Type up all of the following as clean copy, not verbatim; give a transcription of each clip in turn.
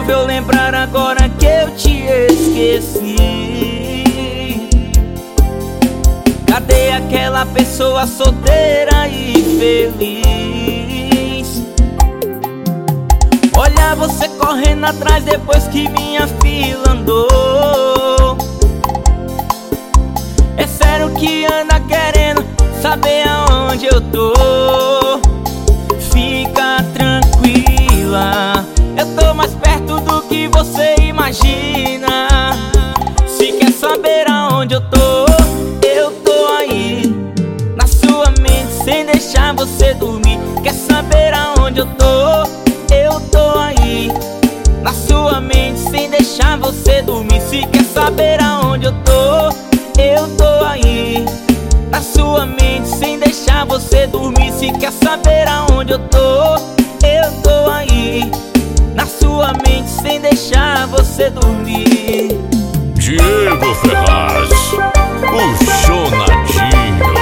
Resolveu lembrar agora que eu te esqueci. Cadê aquela pessoa solteira e feliz? Olha você correndo atrás depois que minha fila andou. É sério que anda querendo saber aonde eu tô? Fica tranquila, eu tô mais perto do que você imagina. Se quer saber aonde eu tô aí, na sua mente sem deixar você dormir. Quer saber aonde eu tô aí, na sua mente sem deixar você dormir. Se quer saber aonde eu tô aí, na sua mente sem deixar você dormir. Se quer saber aonde eu tô aí, na sua mente sem deixar você dormir. Diego Ferraz, o Chonadinho.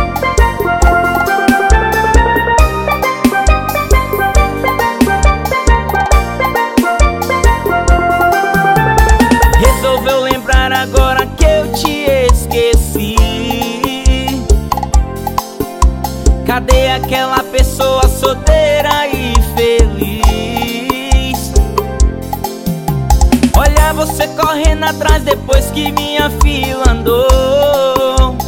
Resolveu lembrar agora que eu te esqueci. Cadê aquela pessoa solteira e feliz? Olha você correndo atrás depois que minha fila andou.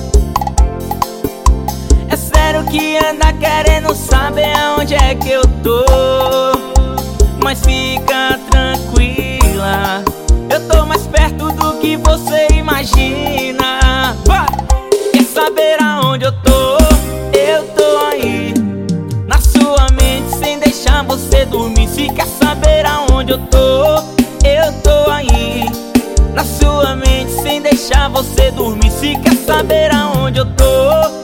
É sério que anda querendo saber aonde é que eu tô? Mas fica tranquila, eu tô mais perto do que você imagina. Vai! Quer saber aonde eu tô aí, na sua mente sem deixar você dormir. Se quer saber aonde eu tô aí, na sua mente sem deixar você dormir. Se quer saber aonde eu tô